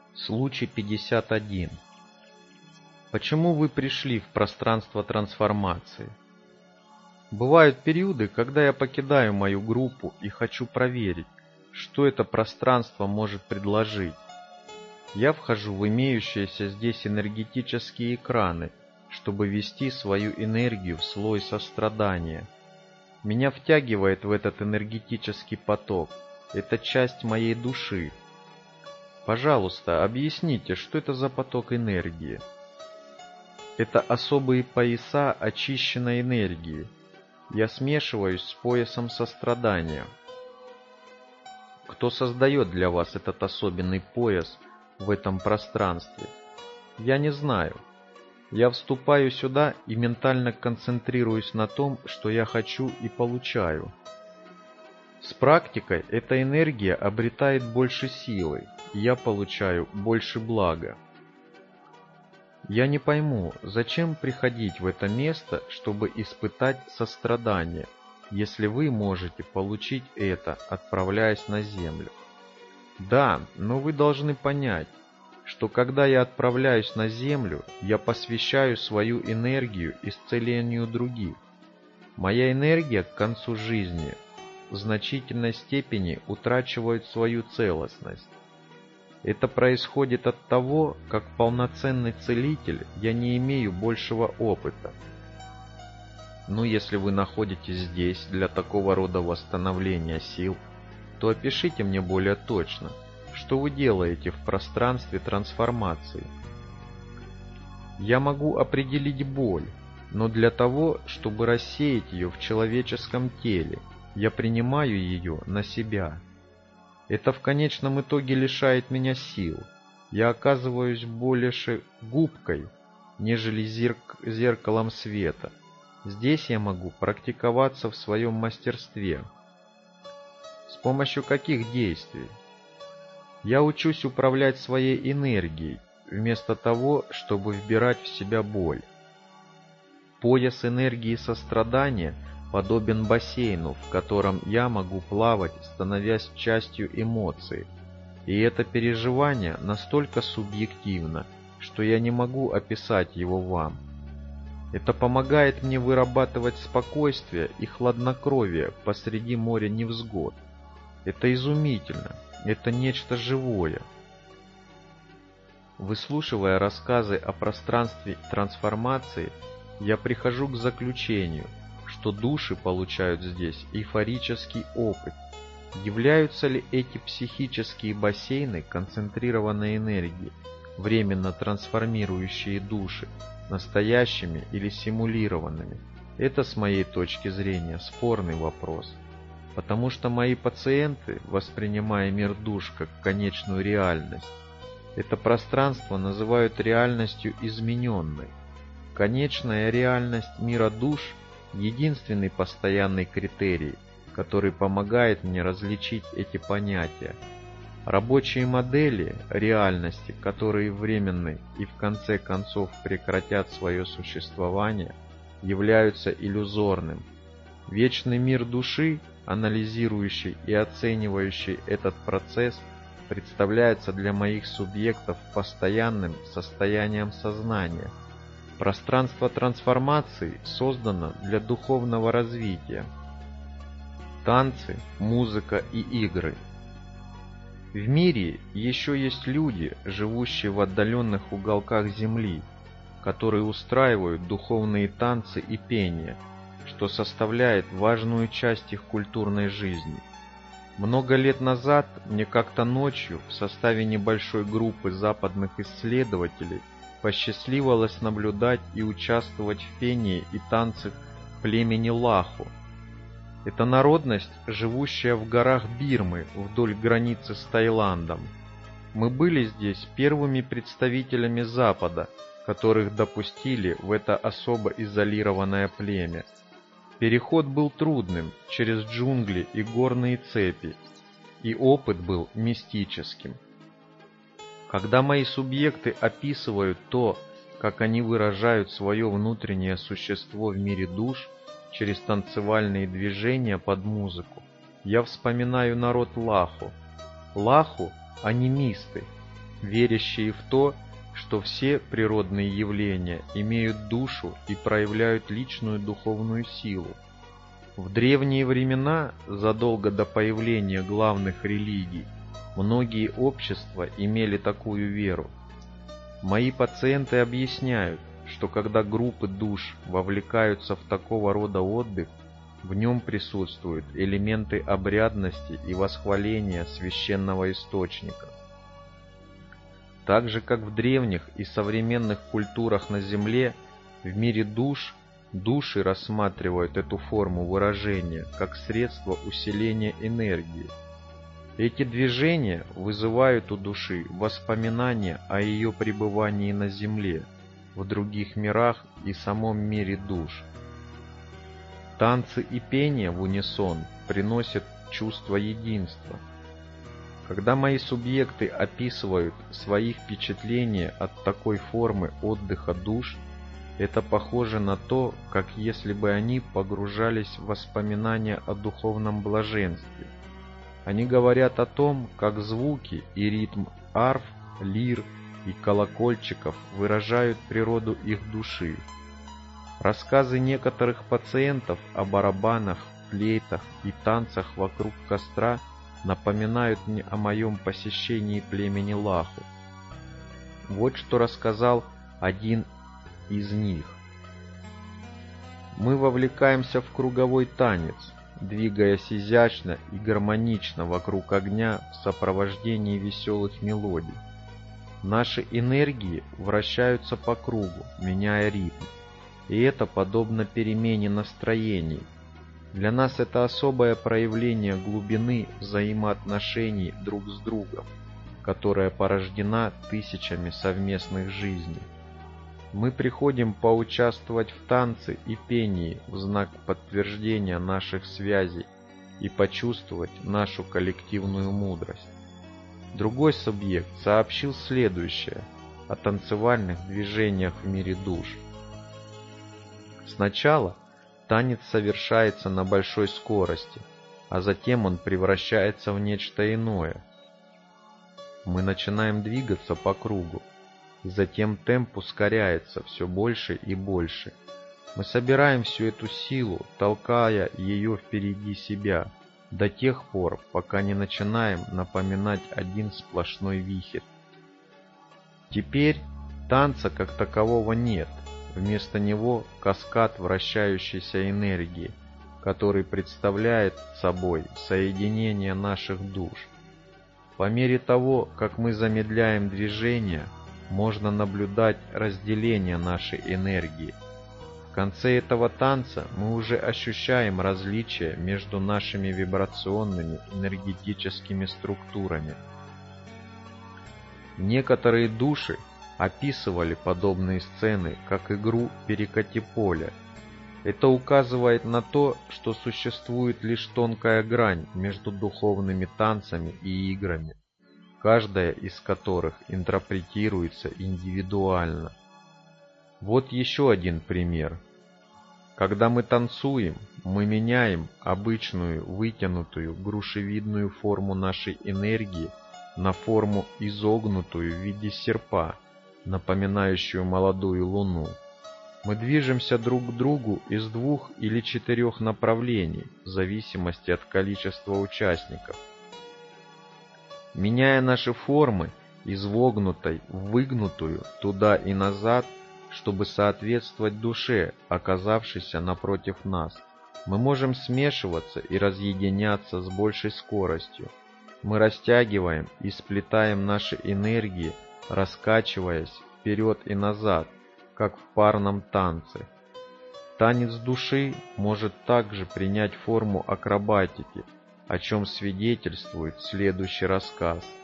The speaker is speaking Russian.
Случай 51. Почему вы пришли в пространство трансформации? Бывают периоды, когда я покидаю мою группу и хочу проверить, что это пространство может предложить. Я вхожу в имеющиеся здесь энергетические экраны, чтобы ввести свою энергию в слой сострадания. Меня втягивает в этот энергетический поток. Это часть моей души. Пожалуйста, объясните, что это за поток энергии? Это особые пояса очищенной энергии. Я смешиваюсь с поясом сострадания. Кто создает для вас этот особенный пояс в этом пространстве? Я не знаю. Я вступаю сюда и ментально концентрируюсь на том, что я хочу и получаю. С практикой эта энергия обретает больше силы, и я получаю больше блага. Я не пойму, зачем приходить в это место, чтобы испытать сострадание, если вы можете получить это, отправляясь на Землю. Да, но вы должны понять, что когда я отправляюсь на Землю, я посвящаю свою энергию исцелению других. Моя энергия к концу жизни в значительной степени утрачивает свою целостность. Это происходит от того, как полноценный целитель я не имею большего опыта. Но если вы находитесь здесь для такого рода восстановления сил, то опишите мне более точно, что вы делаете в пространстве трансформации. Я могу определить боль, но для того, чтобы рассеять ее в человеческом теле, я принимаю ее на себя. Это в конечном итоге лишает меня сил. Я оказываюсь больше губкой, нежели зеркалом света. Здесь я могу практиковаться в своем мастерстве. С помощью каких действий? Я учусь управлять своей энергией, вместо того, чтобы вбирать в себя боль. Пояс энергии сострадания подобен бассейну, в котором я могу плавать, становясь частью эмоций. И это переживание настолько субъективно, что я не могу описать его вам. Это помогает мне вырабатывать спокойствие и хладнокровие посреди моря невзгод. Это изумительно, это нечто живое. Выслушивая рассказы о пространстве трансформации, я прихожу к заключению, что души получают здесь эйфорический опыт. Являются ли эти психические бассейны концентрированной энергии, временно трансформирующие души, настоящими или симулированными? Это, с моей точки зрения, спорный вопрос. Потому что мои пациенты, воспринимая мир душ как конечную реальность, это пространство называют реальностью измененной. Конечная реальность мира душ – единственный постоянный критерий, который помогает мне различить эти понятия. Рабочие модели реальности, которые временны и в конце концов прекратят свое существование, являются иллюзорным. Вечный мир души, анализирующий и оценивающий этот процесс, представляется для моих субъектов постоянным состоянием сознания. Пространство трансформации создано для духовного развития. Танцы, музыка и игры. В мире еще есть люди, живущие в отдаленных уголках Земли, которые устраивают духовные танцы и пение, что составляет важную часть их культурной жизни. Много лет назад мне как-то ночью в составе небольшой группы западных исследователей посчастливилось наблюдать и участвовать в пении и танцах племени Лаху. Это народность, живущая в горах Бирмы вдоль границы с Таиландом. Мы были здесь первыми представителями Запада, которых допустили в это особо изолированное племя. Переход был трудным через джунгли и горные цепи, и опыт был мистическим. Когда мои субъекты описывают то, как они выражают свое внутреннее существо в мире душ через танцевальные движения под музыку, я вспоминаю народ Лаху. Лаху – анимисты. верящие в то, что все природные явления имеют душу и проявляют личную духовную силу. В древние времена, задолго до появления главных религий, многие общества имели такую веру. Мои пациенты объясняют, что когда группы душ вовлекаются в такого рода отдых, в нем присутствуют элементы обрядности и восхваления священного источника. Так же, как в древних и современных культурах на Земле, в мире душ, души рассматривают эту форму выражения как средство усиления энергии. Эти движения вызывают у души воспоминания о ее пребывании на Земле, в других мирах и самом мире душ. Танцы и пение в унисон приносят чувство единства. Когда мои субъекты описывают свои впечатления от такой формы отдыха душ, это похоже на то, как если бы они погружались в воспоминания о духовном блаженстве. Они говорят о том, как звуки и ритм арф, лир и колокольчиков выражают природу их души. Рассказы некоторых пациентов о барабанах, флейтах и танцах вокруг костра напоминают мне о моем посещении племени Лаху. Вот что рассказал один из них. Мы вовлекаемся в круговой танец, двигаясь изящно и гармонично вокруг огня в сопровождении веселых мелодий. Наши энергии вращаются по кругу, меняя ритм. И это подобно перемене настроений. Для нас это особое проявление глубины взаимоотношений друг с другом, которая порождена тысячами совместных жизней. Мы приходим поучаствовать в танце и пении в знак подтверждения наших связей и почувствовать нашу коллективную мудрость. Другой субъект сообщил следующее о танцевальных движениях в мире душ. Сначала танец совершается на большой скорости, а затем он превращается в нечто иное. Мы начинаем двигаться по кругу, и затем темп ускоряется все больше и больше. Мы собираем всю эту силу, толкая ее впереди себя, до тех пор, пока не начинаем напоминать один сплошной вихрь. Теперь танца как такового нет. Вместо него каскад вращающейся энергии, который представляет собой соединение наших душ. По мере того, как мы замедляем движение, можно наблюдать разделение нашей энергии. В конце этого танца мы уже ощущаем различия между нашими вибрационными энергетическими структурами. Некоторые души описывали подобные сцены как игру «Перекати поле». Это указывает на то, что существует лишь тонкая грань между духовными танцами и играми, каждая из которых интерпретируется индивидуально. Вот еще один пример. Когда мы танцуем, мы меняем обычную вытянутую грушевидную форму нашей энергии на форму изогнутую в виде серпа, напоминающую молодую луну. Мы движемся друг к другу из 2 или 4 направлений, в зависимости от количества участников. Меняя наши формы из вогнутой в выгнутую туда и назад, чтобы соответствовать душе, оказавшейся напротив нас, мы можем смешиваться и разъединяться с большей скоростью. Мы растягиваем и сплетаем наши энергии, раскачиваясь вперед и назад, как в парном танце. Танец души может также принять форму акробатики, о чем свидетельствует следующий рассказ.